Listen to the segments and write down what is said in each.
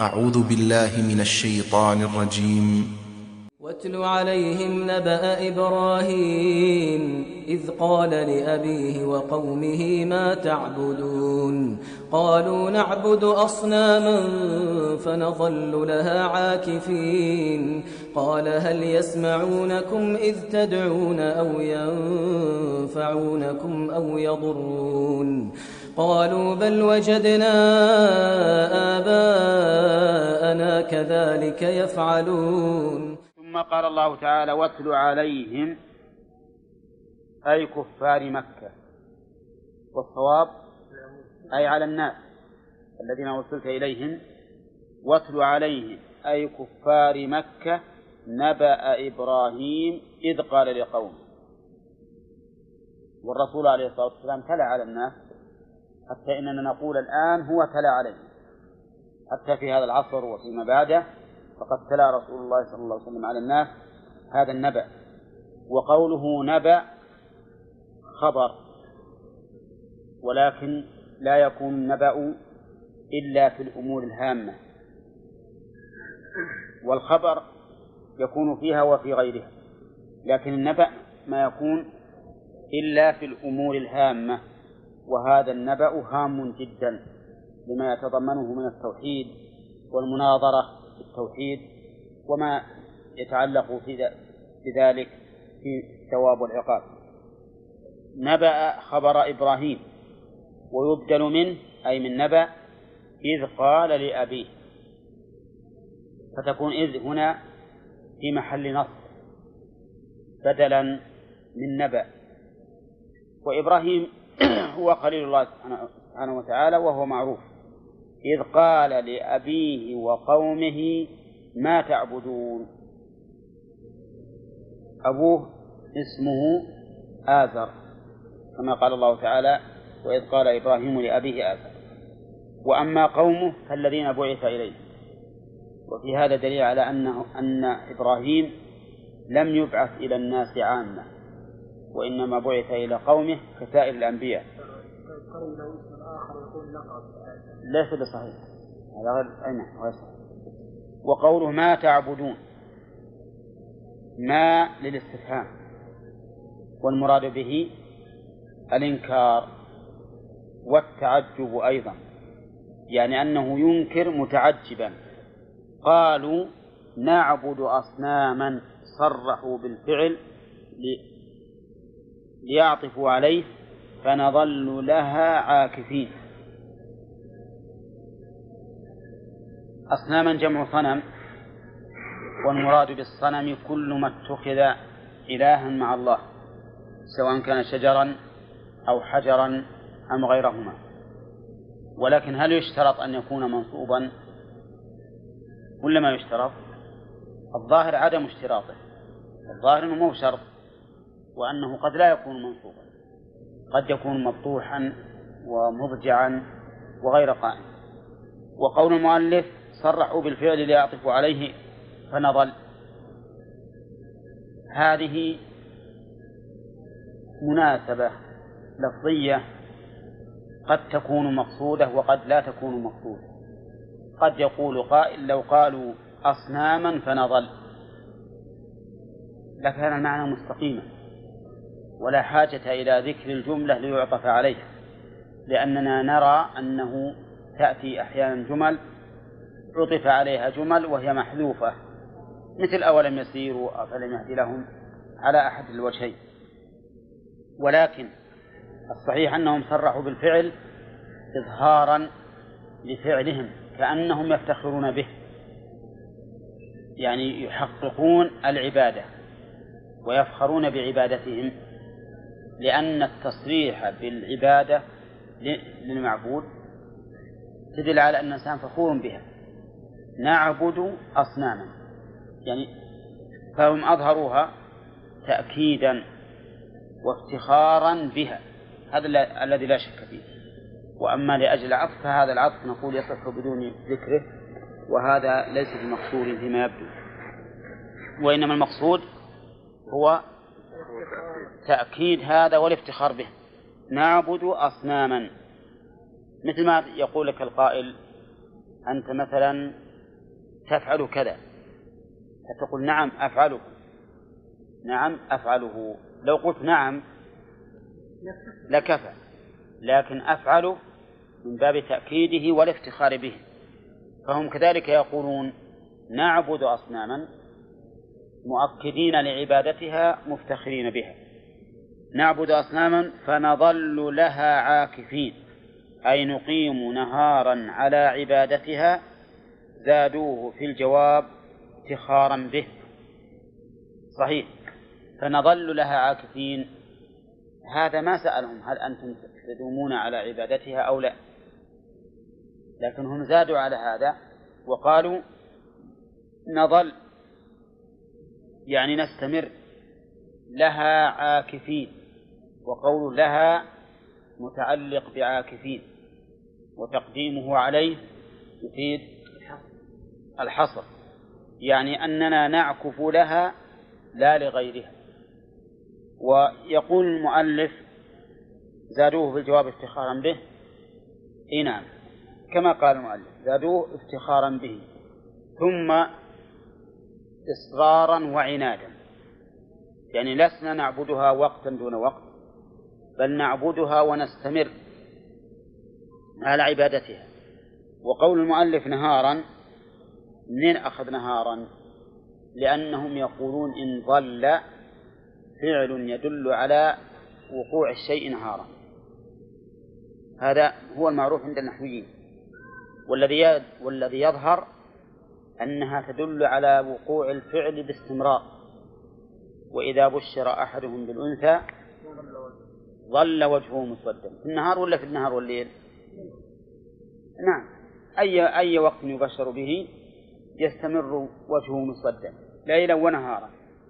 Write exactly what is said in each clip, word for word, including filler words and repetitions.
أعوذ بالله من الشيطان الرجيم. واتل عليهم نبأ إبراهيم إذ قال لأبيه وقومه ما تعبدون قالوا نعبد أصناما فنظل لها عاكفين قال هل يسمعونكم إذ تدعون أو ينفعونكم أو يضرون قالوا بل وجدنا آباءنا كذلك يفعلون. ثم قال الله تعالى واتل عليهم أي كفار مكة، والصواب أي على الناس الذين أرسلت إليهم. واتل عليهم أي كفار مكة نبأ إبراهيم إذ قال لقومه، والرسول عليه الصلاة والسلام تلا على الناس حتى إننا نقول الآن هو تلا عليهم، حتى في هذا العصر وفيما بعده فقد تلا رسول الله صلى الله عليه وسلم على الناس هذا النبأ. وقوله نبأ خبر، ولكن لا يكون النبأ إلا في الأمور الهامة، والخبر يكون فيها وفي غيرها، لكن النبأ ما يكون إلا في الأمور الهامة، وهذا النبأ هام جدا لما يتضمنه من التوحيد والمناظرة بالتوحيد وما يتعلق في بذلك في الثواب والعقاب. نبأ خبر إبراهيم، ويبدل منه أي من نبأ إذ قال لأبيه، فتكون إذ هنا في محل نصب بدلا من نبأ. وإبراهيم هو خليل الله سبحانه وتعالى وهو معروف. إذ قال لأبيه وقومه ما تعبدون، أبوه اسمه آزر كما قال الله تعالى وإذ قال إبراهيم لأبيه آزر، وأما قومه فالذين بعث إليه. وفي هذا دليل على أنه أن إبراهيم لم يبعث إلى الناس عامة، وإنما بعث إلى قومه كسائر الأنبياء. ليس بصحيح، هذا غير غير صحيح. وقوله ما تعبدون، ما للاستفهام، والمراد به الإنكار والتعجب أيضا، يعني أنه ينكر متعجبا. قالوا نعبد أصناما، صرحوا بالفعل ليعطفوا عليه، فنظل لها عاكفين. أصناما جمع صنم، والمراد بالصنم كل ما اتخذ إلها مع الله، سواء كان شجرا أو حجرا أم غيرهما. ولكن هل يشترط أن يكون منصوبا ولا ما يشترط؟ الظاهر عدم اشتراطه، الظاهر أنه مو شرط، وأنه قد لا يكون منصوبا، قد يكون مبطوحا ومضجعا وغير قائم. وقول المؤلف صرحوا بالفعل ليعطفوا عليه فنظل، هذه مناسبة لفظية قد تكون مقصودة وقد لا تكون مقصودة. قد يقول قائل لو قالوا أصناما فنظل لكان المعنى مستقيما ولا حاجة إلى ذكر الجملة ليعطف عليها، لأننا نرى أنه تأتي أحيانا جمل عطف عليها جمل وهي محذوفة، مثل أولم يسيروا أفلم يهد لهم على أحد الوجهين. ولكن الصحيح أنهم صرحوا بالفعل إظهارا لفعلهم كأنهم يفتخرون به، يعني يحققون العبادة ويفخرون بعبادتهم، لأن التصريح بالعبادة للمعبود تدل على أن الإنسان فخور بها. نعبد أصناما، يعني فهم أظهروها تأكيدا وافتخارا بها، هذا الذي لا شك فيه. وأما لأجل العطف فهذا العطف نقول يصح بدون ذكره، وهذا ليس بمقصود فيما يبدو، وإنما المقصود هو تأكيد هذا والافتخار به. نعبد أصناما، مثل ما يقول لك القائل أنت مثلا تفعل كذا، فتقول نعم أفعله، نعم أفعله. لو قلت نعم لكفى، لكن أفعله من باب تأكيده والافتخار به. فهم كذلك يقولون نعبد أصناما مؤكدين لعبادتها مفتخرين بها، نعبد أصناما فنظل لها عاكفين، أي نقيم نهارا على عبادتها، زادوه في الجواب افتخارا به. صحيح، فنظل لها عاكفين، هذا ما سألهم هل أنتم تدومون على عبادتها أو لا، لكن هم زادوا على هذا وقالوا نظل يعني نستمر لها عاكفين، وقول لها متعلق بعاكفين، وتقديمه عليه يفيد الحصر، يعني أننا نعكف لها لا لغيرها. ويقول المؤلف زادوه في الجواب افتخارا به، إيه نعم كما قال المؤلف زادوه افتخارا به، ثم إصرارا وعنادا، يعني لسنا نعبدها وقتا دون وقت، بل نعبدها ونستمر على عبادتها. وقول المؤلف نهارا، منين أخذ نهارا؟ لأنهم يقولون إن ظل فعل يدل على وقوع الشيء نهارا، هذا هو المعروف عند النحويين، والذي والذي يظهر أنها تدل على وقوع الفعل باستمرار. وإذا بشر أحدهم بالأنثى ظل وجهه مسودا، في النهار ولا في النهار والليل؟ نعم، أي أي وقت يبشر به يستمر وجهه مسودا ليلا ونهارا.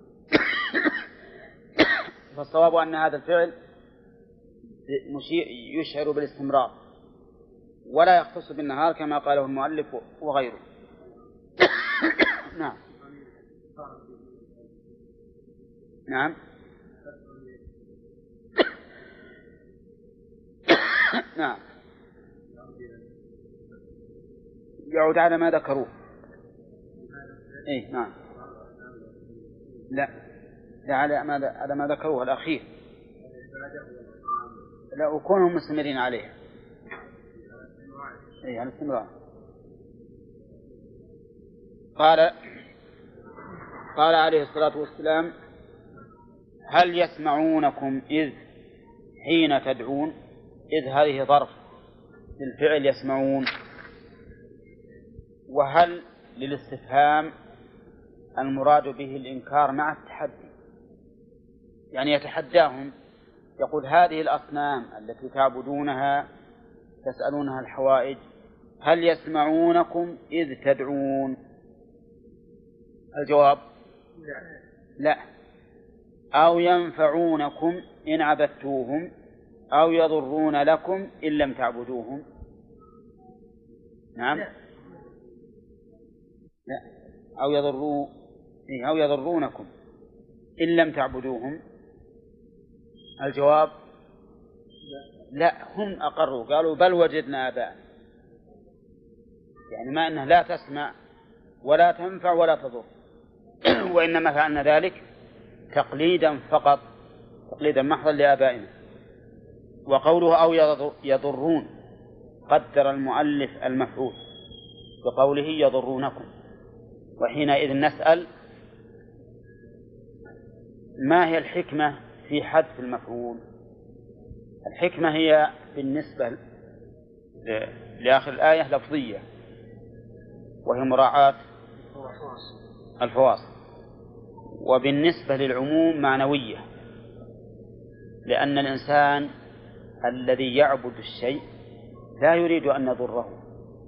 فالصواب أن هذا الفعل يشعر بالاستمرار ولا يختص بالنهار كما قاله المؤلف وغيره. نعم نعم نعم يعود على ما ذكروه. إيه نعم، لا لا على ما على ما ذكروه الأخير، لا وكونهم مستمرين عليه. إيه على الاستمرار. قال قال عليه الصلاة والسلام هل يسمعونكم إذ حين تدعون؟ إذ هذه ظرف للفعل يسمعون، وهل للاستفهام المراد به الإنكار مع التحدي، يعني يتحداهم يقول هذه الأصنام التي تعبدونها تسألونها الحوائج هل يسمعونكم إذ تدعون؟ الجواب لا. أو ينفعونكم إن عبدتوهم أو يضرون لكم إن لم تعبدوهم. نعم لا. أو يضروا أو يضرونكم إن لم تعبدوهم. الجواب لا، هم أقروا قالوا بل وجدنا آباءنا، يعني ما أنها لا تسمع ولا تنفع ولا تضر، وإنما فعلنا ذلك تقليدا فقط، تقليدا محضا لآبائنا. وقوله أو يضرون قدر المؤلف المفعول بقوله يضرونكم، وحينئذ نسأل ما هي الحكمة في حذف المفعول؟ الحكمة هي بالنسبة لآخر الآية لفظية، وهي مراعاة الفواصل، وبالنسبة للعموم معنوية، لأن الإنسان الذي يعبد الشيء لا يريد أن يضره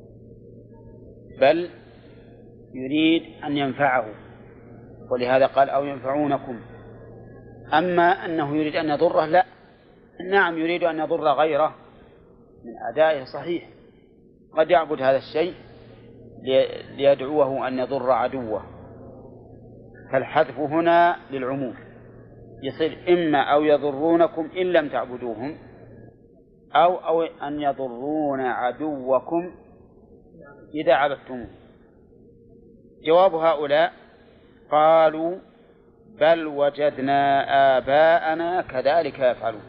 بل يريد أن ينفعه، ولهذا قال أو ينفعونكم. أما أنه يريد أن يضره لا، نعم يريد أن يضر غيره من أعدائه صحيح، قد يعبد هذا الشيء ليدعوه أن يضر عدوه، فالحذف هنا للعموم يصير إما أو يضرونكم إن لم تعبدوهم أو, أو أن يضرون عدوكم إذا عبدتموه. جواب هؤلاء قالوا بل وجدنا آباءنا كذلك يفعلون.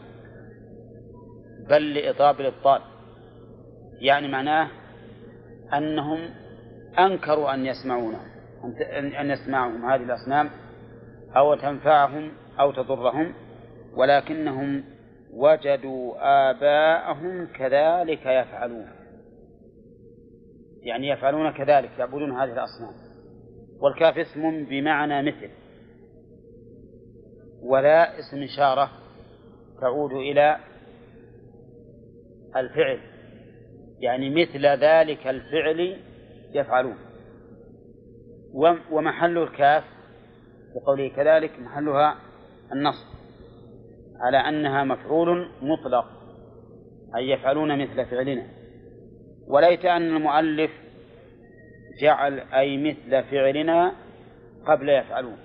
بل لإضراب الإبطال، يعني معناه أنهم أنكروا أن يسمعونهم أن يسمعهم هذه الأصنام أو تنفعهم أو تضرهم، ولكنهم وجدوا آباءهم كذلك يفعلون، يعني يفعلون كذلك، يعبدون هذه الأصنام. والكاف اسم بمعنى مثل، ولا اسم إشارة تعود إلى الفعل، يعني مثل ذلك الفعل يفعلون. ومحل الكاف بقوله كذلك محلها النصب على أنها مفعول مطلق، أي يفعلون مثل فعلنا. وليت أن المؤلف جعل أي مثل فعلنا قبل يفعلون،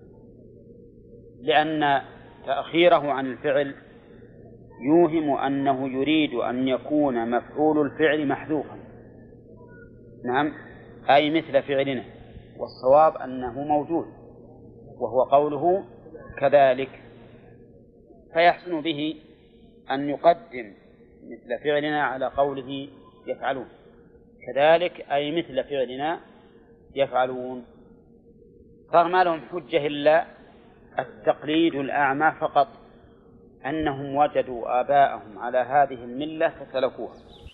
لأن تأخيره عن الفعل يوهم أنه يريد أن يكون مفعول الفعل محذوفا. نعم، أي مثل فعلنا، والصواب أنه موجود وهو قوله كذلك، فيحسن به أن يقدم مثل فعلنا على قوله يفعلون. كذلك أي مثل فعلنا يفعلون. صار ما لهم حجة إلا التقليد الأعمى فقط، أنهم وجدوا آباءهم على هذه الملة فسلكوها.